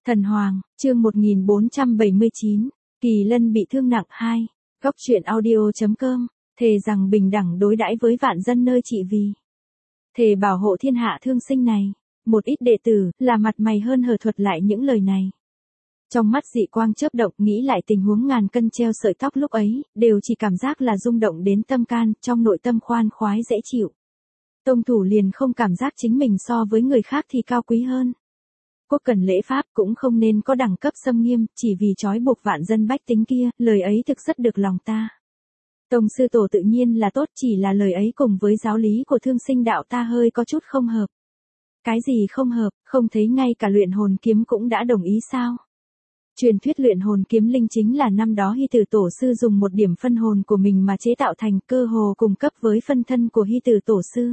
Thần Hoàng, chương 1479, Kỳ Lân bị thương nặng 2, Góc truyện audio.com, thề rằng bình đẳng đối đãi với vạn dân nơi trị vì. Thề bảo hộ thiên hạ thương sinh này, một ít đệ tử, là mặt mày hơn hờ thuật lại những lời này. Trong mắt dị quang chớp động nghĩ lại tình huống ngàn cân treo sợi tóc lúc ấy, đều chỉ cảm giác là rung động đến tâm can, trong nội tâm khoan khoái dễ chịu. Tông thủ liền không cảm giác chính mình so với người khác thì cao quý hơn. Quốc cần lễ pháp cũng không nên có đẳng cấp xâm nghiêm, chỉ vì trói buộc vạn dân bách tính kia, lời ấy thực rất được lòng ta. Tông sư tổ tự nhiên là tốt, chỉ là lời ấy cùng với giáo lý của thương sinh đạo ta hơi có chút không hợp. Cái gì không hợp, không thấy ngay cả luyện hồn kiếm cũng đã đồng ý sao? Truyền thuyết luyện hồn kiếm linh chính là năm đó Hy Tử Tổ sư dùng một điểm phân hồn của mình mà chế tạo thành, cơ hồ cùng cấp với phân thân của Hy Tử Tổ sư.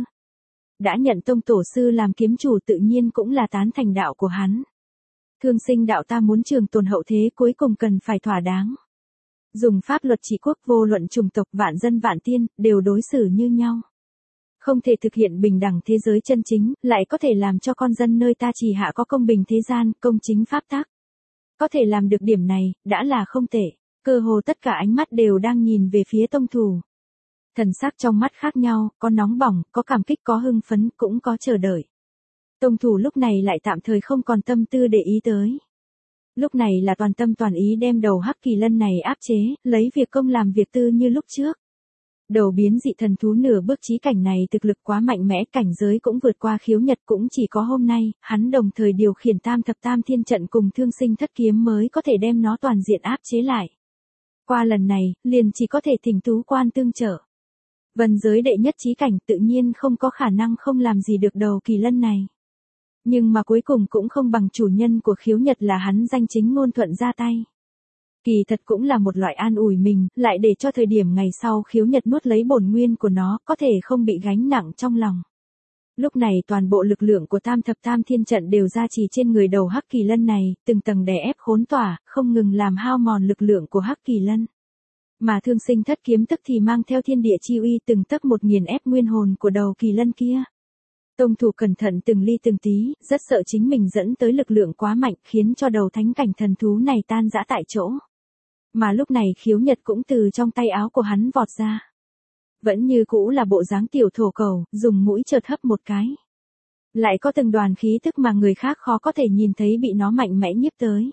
Đã nhận tông tổ sư làm kiếm chủ tự nhiên cũng là tán thành đạo của hắn. Thương sinh đạo ta muốn trường tồn hậu thế cuối cùng cần phải thỏa đáng. Dùng pháp luật trị quốc, vô luận chủng tộc, vạn dân vạn tiên, đều đối xử như nhau. Không thể thực hiện bình đẳng thế giới chân chính, lại có thể làm cho con dân nơi ta trì hạ có công bình thế gian, công chính pháp tắc. Có thể làm được điểm này, đã là không tệ. Cơ hồ tất cả ánh mắt đều đang nhìn về phía tông thủ. Thần sắc trong mắt khác nhau, có nóng bỏng, có cảm kích, có hưng phấn, cũng có chờ đợi. Tông thủ lúc này lại tạm thời không còn tâm tư để ý tới. Lúc này là toàn tâm toàn ý đem đầu Hắc Kỳ Lân này áp chế, lấy việc công làm việc tư như lúc trước. Đầu biến dị thần thú nửa bước chí cảnh này thực lực quá mạnh mẽ, cảnh giới cũng vượt qua khiếu nhật, cũng chỉ có hôm nay, hắn đồng thời điều khiển tam thập tam thiên trận cùng thương sinh thất kiếm mới có thể đem nó toàn diện áp chế lại. Qua lần này, liền chỉ có thể thỉnh tú quan tương trợ. Vân giới đệ nhất chí cảnh tự nhiên không có khả năng không làm gì được đầu Kỳ Lân này. Nhưng mà cuối cùng cũng không bằng chủ nhân của khiếu nhật là hắn danh chính ngôn thuận ra tay. Kỳ thật cũng là một loại an ủi mình, lại để cho thời điểm ngày sau khiếu nhật nuốt lấy bổn nguyên của nó, có thể không bị gánh nặng trong lòng. Lúc này toàn bộ lực lượng của tam thập tam thiên trận đều gia trì trên người đầu Hắc Kỳ Lân này, từng tầng đè ép khốn tỏa, không ngừng làm hao mòn lực lượng của Hắc Kỳ Lân. Mà thương sinh thất kiếm tức thì mang theo thiên địa chi uy từng tấc một nghiền ép nguyên hồn của đầu Kỳ Lân kia. Tông thủ cẩn thận từng ly từng tí, rất sợ chính mình dẫn tới lực lượng quá mạnh khiến cho đầu thánh cảnh thần thú này tan rã tại chỗ. Mà lúc này khiếu nhật cũng từ trong tay áo của hắn vọt ra. Vẫn như cũ là bộ dáng tiểu thổ cầu, dùng mũi chợt hấp một cái. Lại có từng đoàn khí tức mà người khác khó có thể nhìn thấy bị nó mạnh mẽ nhiếp tới.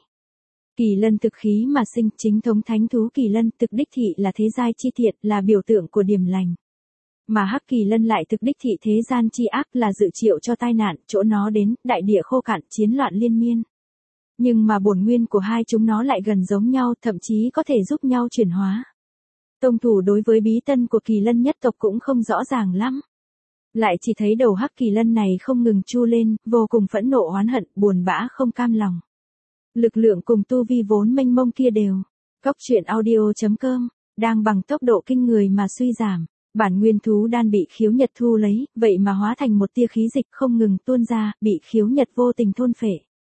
Kỳ Lân thực khí mà sinh, chính thống thánh thú Kỳ Lân thực đích thị là thế giai chi thiện, là biểu tượng của điềm lành. Mà Hắc Kỳ Lân lại thực đích thị thế gian chi ác, là dự triệu cho tai nạn, chỗ nó đến, đại địa khô cạn, chiến loạn liên miên. Nhưng mà bổn nguyên của hai chúng nó lại gần giống nhau, thậm chí có thể giúp nhau chuyển hóa. Tông thủ đối với bí tân của Kỳ Lân nhất tộc cũng không rõ ràng lắm. Lại chỉ thấy đầu Hắc Kỳ Lân này không ngừng chu lên, vô cùng phẫn nộ oán hận, buồn bã không cam lòng. Lực lượng cùng tu vi vốn mênh mông kia đều. Góc truyện audio.com, đang bằng tốc độ kinh người mà suy giảm. Bản nguyên thú đan bị khiếu nhật thu lấy, vậy mà hóa thành một tia khí dịch không ngừng tuôn ra, bị khiếu nhật vô tình thôn phệ.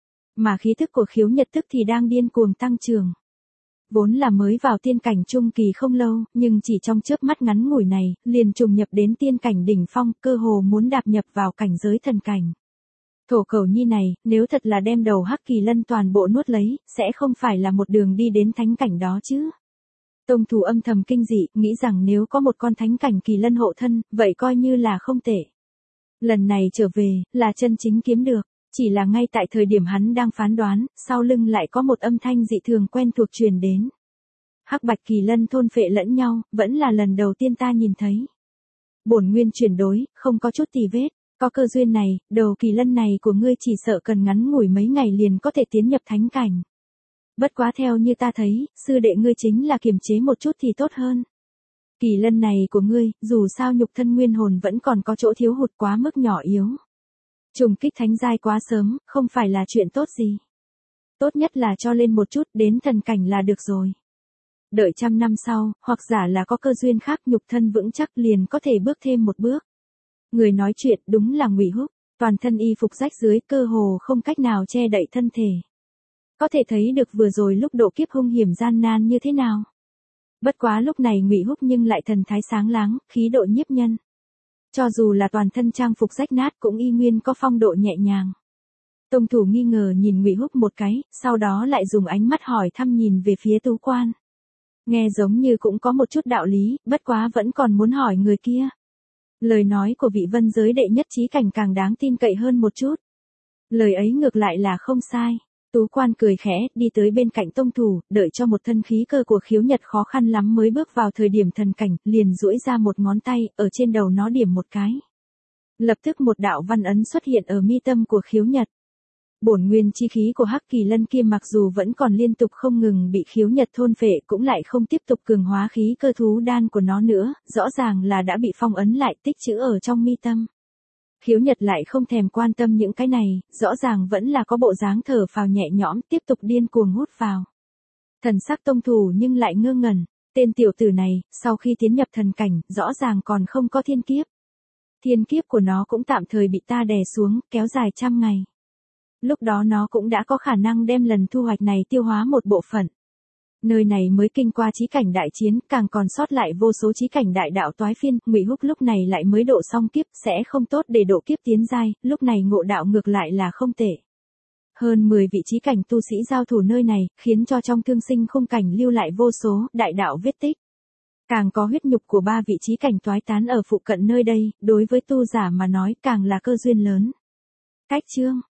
Mà khí thức của khiếu nhật tức thì đang điên cuồng tăng trưởng. Vốn là mới vào tiên cảnh trung kỳ không lâu, nhưng chỉ trong chớp mắt ngắn ngủi này, liền trùng nhập đến tiên cảnh đỉnh phong, cơ hồ muốn đạp nhập vào cảnh giới thần cảnh. Thổ cầu nhi này, nếu thật là đem đầu Hắc Kỳ Lân toàn bộ nuốt lấy, sẽ không phải là một đường đi đến thánh cảnh đó chứ. Tông thủ âm thầm kinh dị, nghĩ rằng nếu có một con thánh cảnh Kỳ Lân hộ thân, vậy coi như là không tệ. Lần này trở về, là chân chính kiếm được, chỉ là ngay tại thời điểm hắn đang phán đoán, sau lưng lại có một âm thanh dị thường quen thuộc truyền đến. Hắc bạch Kỳ Lân thôn phệ lẫn nhau, vẫn là lần đầu tiên ta nhìn thấy. Bổn nguyên chuyển đối, không có chút tì vết. Có cơ duyên này, đầu Kỳ Lân này của ngươi chỉ sợ cần ngắn ngủi mấy ngày liền có thể tiến nhập thánh cảnh. Bất quá theo như ta thấy, sư đệ ngươi chính là kiềm chế một chút thì tốt hơn. Kỳ Lân này của ngươi, dù sao nhục thân nguyên hồn vẫn còn có chỗ thiếu hụt quá mức nhỏ yếu. Trùng kích thánh giai quá sớm, không phải là chuyện tốt gì. Tốt nhất là cho lên một chút, đến thần cảnh là được rồi. Đợi 100 năm sau, hoặc giả là có cơ duyên khác nhục thân vững chắc liền có thể bước thêm một bước. Người nói chuyện đúng là Ngụy Húc, toàn thân y phục rách dưới, cơ hồ không cách nào che đậy thân thể. Có thể thấy được vừa rồi lúc độ kiếp hung hiểm gian nan như thế nào. Bất quá lúc này Ngụy Húc nhưng lại thần thái sáng láng, khí độ nhiếp nhân. Cho dù là toàn thân trang phục rách nát cũng y nguyên có phong độ nhẹ nhàng. Tông thủ nghi ngờ nhìn Ngụy Húc một cái, sau đó lại dùng ánh mắt hỏi thăm nhìn về phía Tú Quan. Nghe giống như cũng có một chút đạo lý, bất quá vẫn còn muốn hỏi người kia. Lời nói của vị vân giới đệ nhất chí cảnh càng đáng tin cậy hơn một chút. Lời ấy ngược lại là không sai. Tú Quan cười khẽ, đi tới bên cạnh tông thủ, đợi cho một thân khí cơ của Khiếu Nhật khó khăn lắm mới bước vào thời điểm thần cảnh, liền duỗi ra một ngón tay, ở trên đầu nó điểm một cái. Lập tức một đạo văn ấn xuất hiện ở mi tâm của Khiếu Nhật. Bổn nguyên chi khí của Hắc Kỳ Lân kia mặc dù vẫn còn liên tục không ngừng bị Khiếu Nhật thôn phệ cũng lại không tiếp tục cường hóa khí cơ thú đan của nó nữa, rõ ràng là đã bị phong ấn lại tích trữ ở trong mi tâm. Khiếu Nhật lại không thèm quan tâm những cái này, rõ ràng vẫn là có bộ dáng thở phào nhẹ nhõm tiếp tục điên cuồng hút vào. Thần sắc tông thủ nhưng lại ngơ ngẩn, tên tiểu tử này, sau khi tiến nhập thần cảnh, rõ ràng còn không có thiên kiếp. Thiên kiếp của nó cũng tạm thời bị ta đè xuống, kéo dài 100 ngày. Lúc đó nó cũng đã có khả năng đem lần thu hoạch này tiêu hóa một bộ phận. Nơi này mới kinh qua chí cảnh đại chiến, càng còn sót lại vô số chí cảnh đại đạo toái phiên, Ngụy Húc lúc này lại mới độ xong kiếp, sẽ không tốt để độ kiếp tiến giai, lúc này ngộ đạo ngược lại là không tệ. Hơn 10 vị chí cảnh tu sĩ giao thủ nơi này, khiến cho trong thương sinh khung cảnh lưu lại vô số đại đạo vết tích. Càng có huyết nhục của 3 vị chí cảnh toái tán ở phụ cận nơi đây, đối với tu giả mà nói càng là cơ duyên lớn. Cách chương